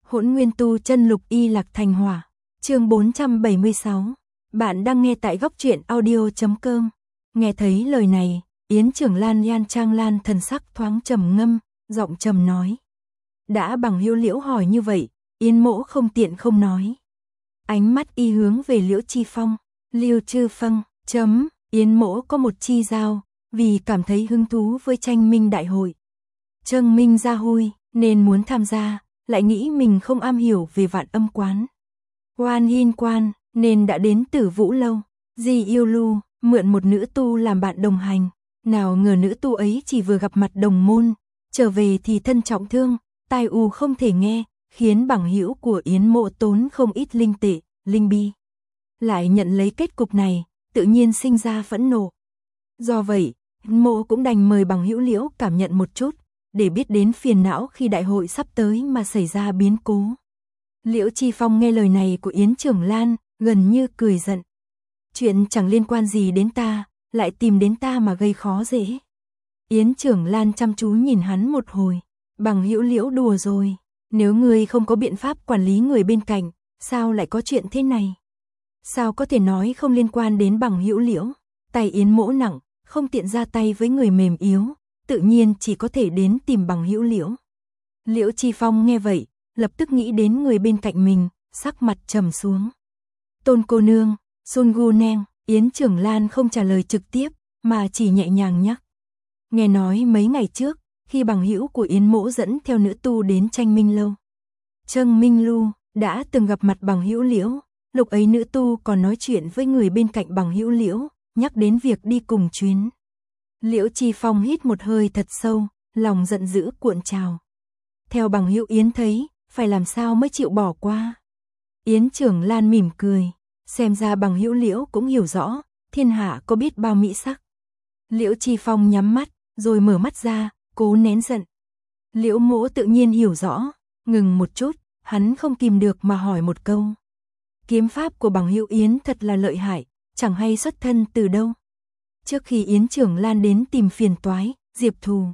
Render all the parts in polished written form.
Hỗn Nguyên Tu Chân Lục Y Lạc Thành Hỏa, chương 476. Bạn đang nghe tại góc truyện audio.com. Nghe thấy lời này, Yến Trưởng Lan Yan Trang Lan thần sắc thoáng trầm ngâm, giọng trầm nói. Đã bằng hữu Liễu hỏi như vậy, Yến mỗ không tiện không nói. Ánh mắt y hướng về Liễu Chi Phong, Liêu Chư Phân, Yến mỗ có một chi giao, vì cảm thấy hứng thú với tranh minh đại hội. Trâng minh gia hui, nên muốn tham gia, lại nghĩ mình không am hiểu về Vạn Âm quán. Quan Hin Quan, nên đã đến Tử Vũ lâu. Di Yêu Lu, mượn một nữ tu làm bạn đồng hành. Nào ngờ nữ tu ấy chỉ vừa gặp mặt đồng môn, trở về thì thân trọng thương, tai ù không thể nghe, khiến bằng hữu của Yến mộ tốn không ít linh tệ, linh bi. Lại nhận lấy kết cục này, tự nhiên sinh ra phẫn nộ. Do vậy, mộ cũng đành mời bằng hữu Liễu cảm nhận một chút, để biết đến phiền não khi đại hội sắp tới mà xảy ra biến cố. Liễu Chi Phong nghe lời này của Yến Trưởng Lan, gần như cười giận. Chuyện chẳng liên quan gì đến ta, lại tìm đến ta mà gây khó dễ. Yến Trưởng Lan chăm chú nhìn hắn một hồi. Bằng hữu Liễu đùa rồi, nếu ngươi không có biện pháp quản lý người bên cạnh, sao lại có chuyện thế này? Sao có thể nói không liên quan đến bằng hữu Liễu? Tay Yến mỗ nặng, không tiện ra tay với người mềm yếu, tự nhiên chỉ có thể đến tìm bằng hữu Liễu. Liễu Chi Phong nghe vậy, lập tức nghĩ đến người bên cạnh mình, sắc mặt trầm xuống. Tôn cô nương, Sun Gu Neng, Yến Trưởng Lan không trả lời trực tiếp, mà chỉ nhẹ nhàng nhắc. Nghe nói mấy ngày trước, khi bằng hữu của Yến mỗ dẫn theo nữ tu đến tranh minh lâu. Trâng Minh Lu đã từng gặp mặt bằng hữu Liễu, lúc ấy nữ tu còn nói chuyện với người bên cạnh bằng hữu Liễu, nhắc đến việc đi cùng chuyến. Liễu Chi Phong hít một hơi thật sâu, lòng giận dữ cuộn trào. Theo bằng hữu Yến thấy, phải làm sao mới chịu bỏ qua. Yến Trưởng Lan mỉm cười, xem ra bằng hữu Liễu cũng hiểu rõ, thiên hạ có biết bao mỹ sắc. Liễu Chi Phong nhắm mắt, rồi mở mắt ra, cố nén giận. Liễu mỗ tự nhiên hiểu rõ, ngừng một chút, hắn không kìm được mà hỏi một câu. Kiếm pháp của bằng hữu Yến thật là lợi hại, chẳng hay xuất thân từ đâu. Trước khi Yến Trưởng Lan đến tìm phiền toái, Diệp Thù,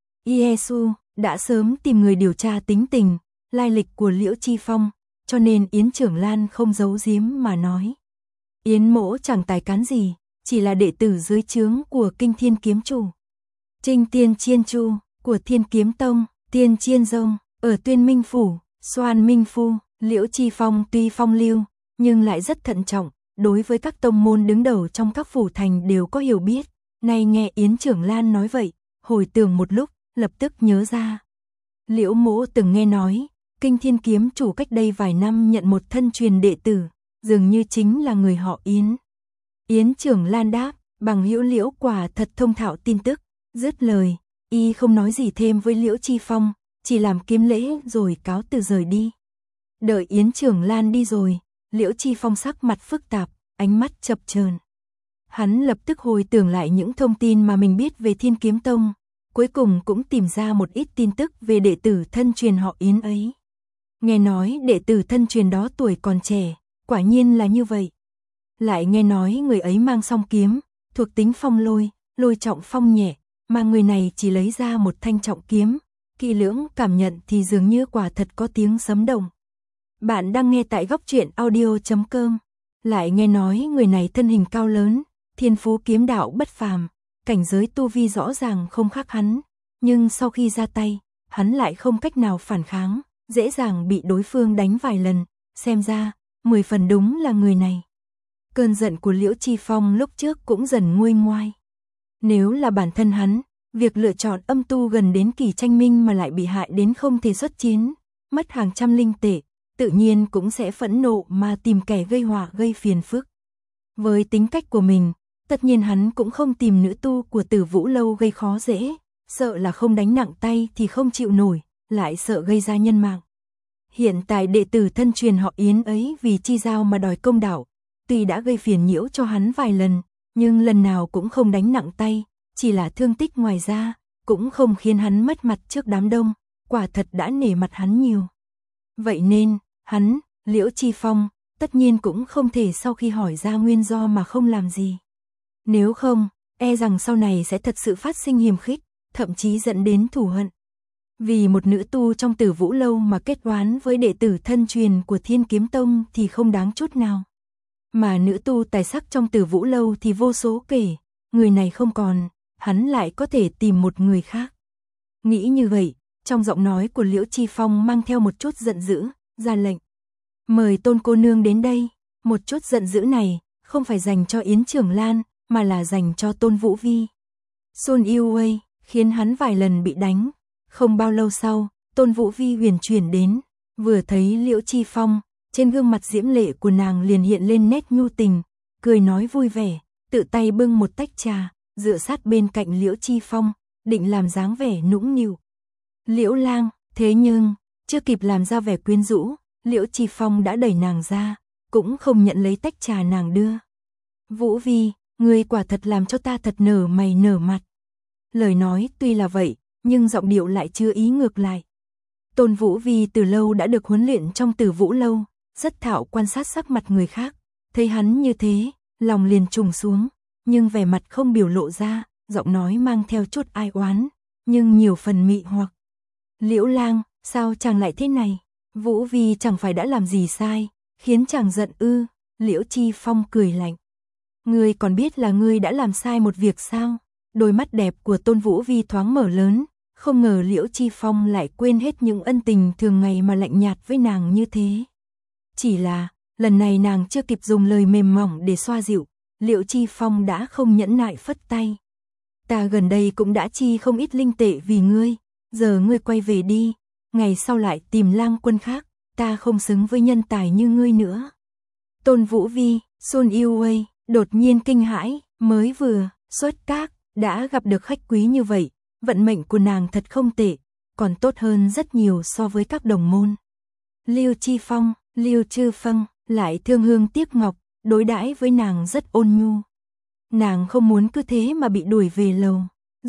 Iesu đã sớm tìm người điều tra tính tình, lai lịch của Liễu Chi Phong, cho nên Yến Trưởng Lan không giấu giếm mà nói. Yến mỗ chẳng tài cán gì, chỉ là đệ tử dưới trướng của Kinh Thiên Kiếm Chủ. Trinh Tiên Chiên Chu, của Thiên Kiếm Tông, Tiên Chiên Dông, ở Tuyên Minh Phủ, Xoan Minh Phu. Liễu Chi Phong tuy phong lưu, nhưng lại rất thận trọng, đối với các tông môn đứng đầu trong các phủ thành đều có hiểu biết. Nay nghe Yến Trưởng Lan nói vậy, hồi tưởng một lúc, lập tức nhớ ra. Liễu mỗ từng nghe nói, Kinh Thiên Kiếm Chủ cách đây vài năm nhận một thân truyền đệ tử, dường như chính là người họ Yến. Yến Trưởng Lan đáp, bằng hữu Liễu quả thật thông thạo tin tức. Dứt lời, y không nói gì thêm với Liễu Chi Phong, chỉ làm kiếm lễ rồi cáo từ rời đi. Đợi Yến Trưởng Lan đi rồi, Liễu Chi Phong sắc mặt phức tạp, ánh mắt chập chờn. Hắn lập tức hồi tưởng lại những thông tin mà mình biết về Thiên Kiếm Tông, cuối cùng cũng tìm ra một ít tin tức về đệ tử thân truyền họ Yến ấy. Nghe nói đệ tử thân truyền đó tuổi còn trẻ, quả nhiên là như vậy. Lại nghe nói người ấy mang song kiếm, thuộc tính phong lôi, lôi trọng phong nhẹ, mà người này chỉ lấy ra một thanh trọng kiếm, kỹ lưỡng cảm nhận thì dường như quả thật có tiếng sấm động. Bạn đang nghe tại góc truyện audio.com. Lại nghe nói người này thân hình cao lớn, thiên phú kiếm đạo bất phàm, cảnh giới tu vi rõ ràng không khác hắn, nhưng sau khi ra tay, hắn lại không cách nào phản kháng, dễ dàng bị đối phương đánh vài lần, xem ra, 10 phần đúng là người này. Cơn giận của Liễu Chi Phong lúc trước cũng dần nguôi ngoai. Nếu là bản thân hắn, việc lựa chọn âm tu gần đến kỳ tranh minh mà lại bị hại đến không thể xuất chiến, mất hàng trăm linh tệ, tự nhiên cũng sẽ phẫn nộ mà tìm kẻ gây họa gây phiền phức. Với tính cách của mình, tất nhiên hắn cũng không tìm nữ tu của Tử Vũ lâu gây khó dễ, sợ là không đánh nặng tay thì không chịu nổi, lại sợ gây ra nhân mạng. Hiện tại đệ tử thân truyền họ Yến ấy vì chi giao mà đòi công đạo, tuy đã gây phiền nhiễu cho hắn vài lần, nhưng lần nào cũng không đánh nặng tay, chỉ là thương tích ngoài ra, cũng không khiến hắn mất mặt trước đám đông, quả thật đã nể mặt hắn nhiều. Vậy nên, hắn, Liễu Chi Phong, tất nhiên cũng không thể sau khi hỏi ra nguyên do mà không làm gì. Nếu không, e rằng sau này sẽ thật sự phát sinh hiềm khích, thậm chí dẫn đến thù hận. Vì một nữ tu trong Tử Vũ Lâu mà kết oán với đệ tử thân truyền của Thiên Kiếm Tông thì không đáng chút nào. Mà nữ tu tài sắc trong Tử Vũ Lâu thì vô số kể, người này không còn, hắn lại có thể tìm một người khác. Nghĩ như vậy, trong giọng nói của Liễu Chi Phong mang theo một chút giận dữ, ra lệnh. Mời Tôn cô nương đến đây, một chút giận dữ này, không phải dành cho Yến Trưởng Lan, mà là dành cho Tôn Vũ Vi. Sun Yêu Wei, khiến hắn vài lần bị đánh. Không bao lâu sau, Tôn Vũ Vi huyền chuyển đến, vừa thấy Liễu Chi Phong, trên gương mặt diễm lệ của nàng liền hiện lên nét nhu tình, cười nói vui vẻ, tự tay bưng một tách trà, dựa sát bên cạnh Liễu Chi Phong, định làm dáng vẻ nũng nịu. Liễu Lang, thế nhưng, chưa kịp làm ra vẻ quyến rũ, Liễu Chi Phong đã đẩy nàng ra, cũng không nhận lấy tách trà nàng đưa. Vũ Vi, ngươi quả thật làm cho ta thật nở mày nở mặt. Lời nói tuy là vậy, nhưng giọng điệu lại chưa ý ngược lại. Tôn Vũ Vi từ lâu đã được huấn luyện trong Tử Vũ Lâu, rất thạo quan sát sắc mặt người khác, thấy hắn như thế, lòng liền trùng xuống, nhưng vẻ mặt không biểu lộ ra, giọng nói mang theo chút ai oán, nhưng nhiều phần mị hoặc. Liễu Lang, sao chàng lại thế này? Vũ Vi chẳng phải đã làm gì sai, khiến chàng giận ư? Liễu Chi Phong cười lạnh. Ngươi còn biết là ngươi đã làm sai một việc sao? Đôi mắt đẹp của Tôn Vũ Vi thoáng mở lớn, không ngờ Liễu Chi Phong lại quên hết những ân tình thường ngày mà lạnh nhạt với nàng như thế. Chỉ là, lần này nàng chưa kịp dùng lời mềm mỏng để xoa dịu, Liễu Chi Phong đã không nhẫn nại phất tay. Ta gần đây cũng đã chi không ít linh tệ vì ngươi, giờ ngươi quay về đi, ngày sau lại tìm lang quân khác, ta không xứng với nhân tài như ngươi nữa. Tôn Vũ Vi, Sun Yêu Wei, đột nhiên kinh hãi, mới vừa xuất các, đã gặp được khách quý như vậy, vận mệnh của nàng thật không tệ, còn tốt hơn rất nhiều so với các đồng môn. Liêu Chi Phong, Liêu Chư Phăng, lại thương hương tiếc ngọc, đối đãi với nàng rất ôn nhu. Nàng không muốn cứ thế mà bị đuổi về lầu.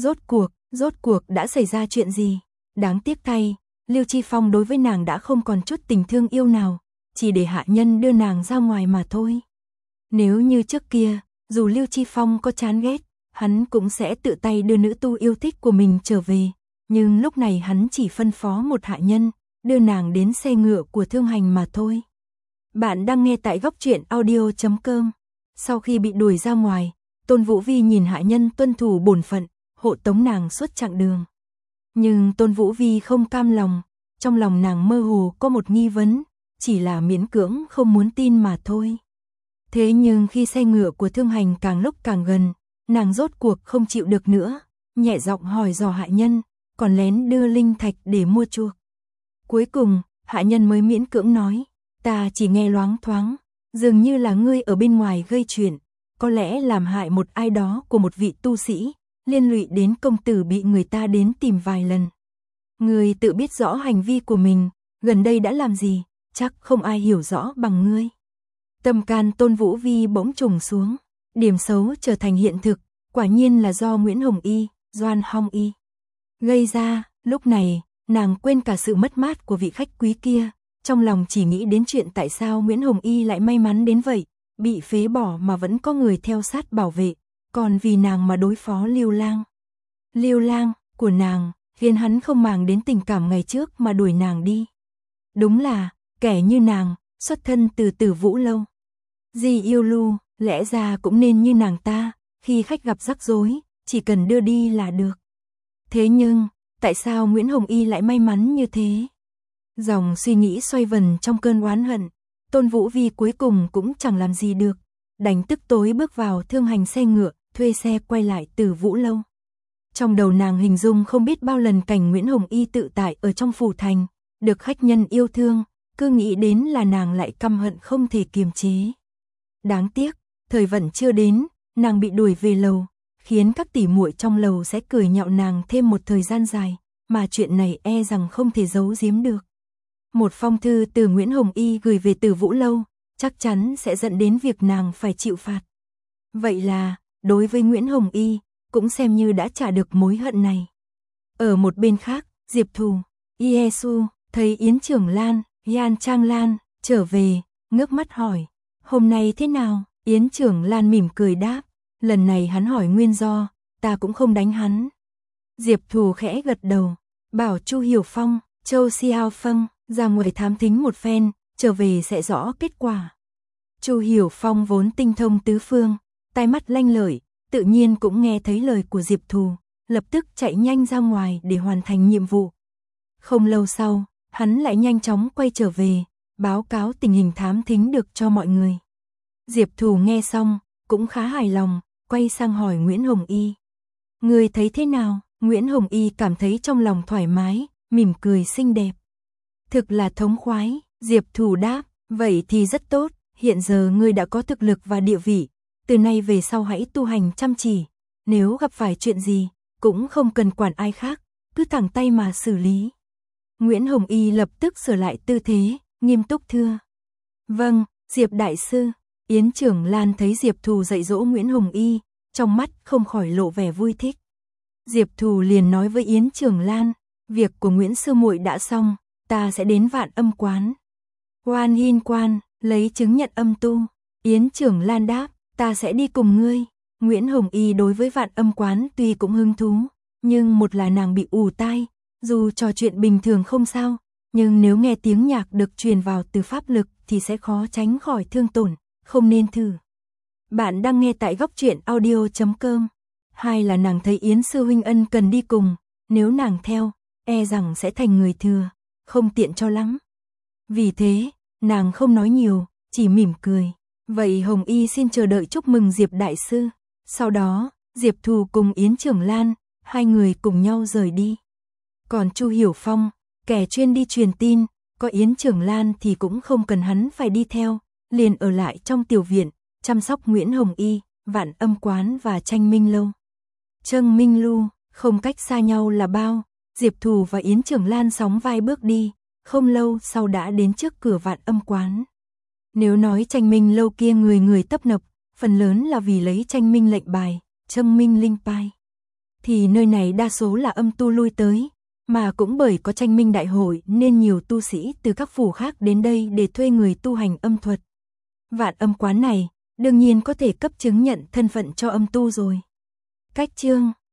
Rốt cuộc đã xảy ra chuyện gì? Đáng tiếc thay, Liêu Chi Phong đối với nàng đã không còn chút tình thương yêu nào, chỉ để hạ nhân đưa nàng ra ngoài mà thôi. Nếu như trước kia, dù Liêu Chi Phong có chán ghét, hắn cũng sẽ tự tay đưa nữ tu yêu thích của mình trở về, nhưng lúc này hắn chỉ phân phó một hạ nhân, đưa nàng đến xe ngựa của thương hành mà thôi. Bạn đang nghe tại góc truyện audio.com. Sau khi bị đuổi ra ngoài, Tôn Vũ Vi nhìn hạ nhân tuân thủ bổn phận, hộ tống nàng suốt chặng đường. Nhưng Tôn Vũ Vi không cam lòng, trong lòng nàng mơ hồ có một nghi vấn, chỉ là miễn cưỡng không muốn tin mà thôi. Thế nhưng khi xe ngựa của thương hành càng lúc càng gần, nàng rốt cuộc không chịu được nữa, nhẹ giọng hỏi dò hạ nhân, còn lén đưa linh thạch để mua chuộc. Cuối cùng, hạ nhân mới miễn cưỡng nói, ta chỉ nghe loáng thoáng, dường như là ngươi ở bên ngoài gây chuyện, có lẽ làm hại một ai đó của một vị tu sĩ, liên lụy đến công tử bị người ta đến tìm vài lần. Ngươi tự biết rõ hành vi của mình, gần đây đã làm gì, chắc không ai hiểu rõ bằng ngươi. Tâm can Tôn Vũ Vi bỗng trùng xuống, điểm xấu trở thành hiện thực, quả nhiên là do Nguyễn Hồng Y, Doan Hong Y gây ra. Lúc này, nàng quên cả sự mất mát của vị khách quý kia, trong lòng chỉ nghĩ đến chuyện tại sao Nguyễn Hồng Y lại may mắn đến vậy, bị phế bỏ mà vẫn có người theo sát bảo vệ, còn vì nàng mà đối phó Liêu Lang. Liêu Lang của nàng khiến hắn không màng đến tình cảm ngày trước mà đuổi nàng đi. Đúng là, kẻ như nàng, xuất thân từ Tử Vũ Lâu. Di Yêu Lu, lẽ ra cũng nên như nàng ta, khi khách gặp rắc rối, chỉ cần đưa đi là được. Thế nhưng, tại sao Nguyễn Hồng Y lại may mắn như thế? Dòng suy nghĩ xoay vần trong cơn oán hận, Tôn Vũ Vi cuối cùng cũng chẳng làm gì được, đành tức tối bước vào thương hành xe ngựa, thuê xe quay lại Tử Vũ Lâu. Trong đầu nàng hình dung không biết bao lần cảnh Nguyễn Hồng Y tự tại ở trong phủ thành, được khách nhân yêu thương, cứ nghĩ đến là nàng lại căm hận không thể kiềm chế. Đáng tiếc, thời vận chưa đến, nàng bị đuổi về lầu, khiến các tỷ muội trong lầu sẽ cười nhạo nàng thêm một thời gian dài, mà chuyện này e rằng không thể giấu giếm được. Một phong thư từ Nguyễn Hồng Y gửi về Tử Vũ Lâu, chắc chắn sẽ dẫn đến việc nàng phải chịu phạt. Vậy là, đối với Nguyễn Hồng Y, cũng xem như đã trả được mối hận này. Ở một bên khác, Diệp Thù, Yesu, thấy Yến Trưởng Lan, Yan Trang Lan, trở về, ngước mắt hỏi, hôm nay thế nào? Yến Trưởng Lan mỉm cười đáp, lần này hắn hỏi nguyên do, ta cũng không đánh hắn. Diệp Thù khẽ gật đầu, bảo Chu Hiểu Phong, Châu Xiao Phâng ra ngoài thám thính một phen, trở về sẽ rõ kết quả. Chu Hiểu Phong vốn tinh thông tứ phương, tai mắt lanh lợi, tự nhiên cũng nghe thấy lời của Diệp Thù, lập tức chạy nhanh ra ngoài để hoàn thành nhiệm vụ. Không lâu sau, hắn lại nhanh chóng quay trở về, báo cáo tình hình thám thính được cho mọi người. Diệp Thù nghe xong, cũng khá hài lòng, quay sang hỏi Nguyễn Hồng Y. Người thấy thế nào? Nguyễn Hồng Y cảm thấy trong lòng thoải mái, mỉm cười xinh đẹp. Thực là thống khoái, Diệp Thù đáp, vậy thì rất tốt, hiện giờ ngươi đã có thực lực và địa vị, từ nay về sau hãy tu hành chăm chỉ, nếu gặp phải chuyện gì, cũng không cần quản ai khác, cứ thẳng tay mà xử lý. Nguyễn Hồng Y lập tức sửa lại tư thế, nghiêm túc thưa. Vâng, Diệp đại sư. Yến Trưởng Lan thấy Diệp Thù dạy dỗ Nguyễn Hồng Y, trong mắt không khỏi lộ vẻ vui thích. Diệp Thù liền nói với Yến Trưởng Lan, việc của Nguyễn sư muội đã xong, ta sẽ đến Vạn Âm quán. Quan Hiên Quan, lấy chứng nhận âm tu. Yến Trưởng Lan đáp, ta sẽ đi cùng ngươi. Nguyễn Hồng Y đối với Vạn Âm quán tuy cũng hứng thú, nhưng một là nàng bị ù tai, dù trò chuyện bình thường không sao, nhưng nếu nghe tiếng nhạc được truyền vào từ pháp lực thì sẽ khó tránh khỏi thương tổn, không nên thử. Bạn đang nghe tại góc truyện audio.com. Hai là nàng thấy Yến sư huynh ân cần đi cùng, nếu nàng theo, e rằng sẽ thành người thừa, không tiện cho lắm. Vì thế, nàng không nói nhiều, chỉ mỉm cười. Vậy Hồng Y xin chờ đợi chúc mừng Diệp đại sư. Sau đó, Diệp Thù cùng Yến Trưởng Lan, hai người cùng nhau rời đi. Còn Chu Hiểu Phong, kẻ chuyên đi truyền tin, có Yến Trưởng Lan thì cũng không cần hắn phải đi theo, liền ở lại trong tiểu viện, chăm sóc Nguyễn Hồng Y, Vạn Âm quán và Tranh Minh lâu. Trâng Minh Lu, không cách xa nhau là bao, Diệp Thù và Yến Trưởng Lan sóng vai bước đi, không lâu sau đã đến trước cửa Vạn Âm quán. Nếu nói Tranh Minh lâu kia người người tấp nập, phần lớn là vì lấy Tranh Minh lệnh bài, Trâng Minh linh pai, thì nơi này đa số là âm tu lui tới, mà cũng bởi có Tranh Minh đại hội nên nhiều tu sĩ từ các phủ khác đến đây để thuê người tu hành âm thuật. Vạn Âm quán này, đương nhiên có thể cấp chứng nhận thân phận cho âm tu rồi. Cách chương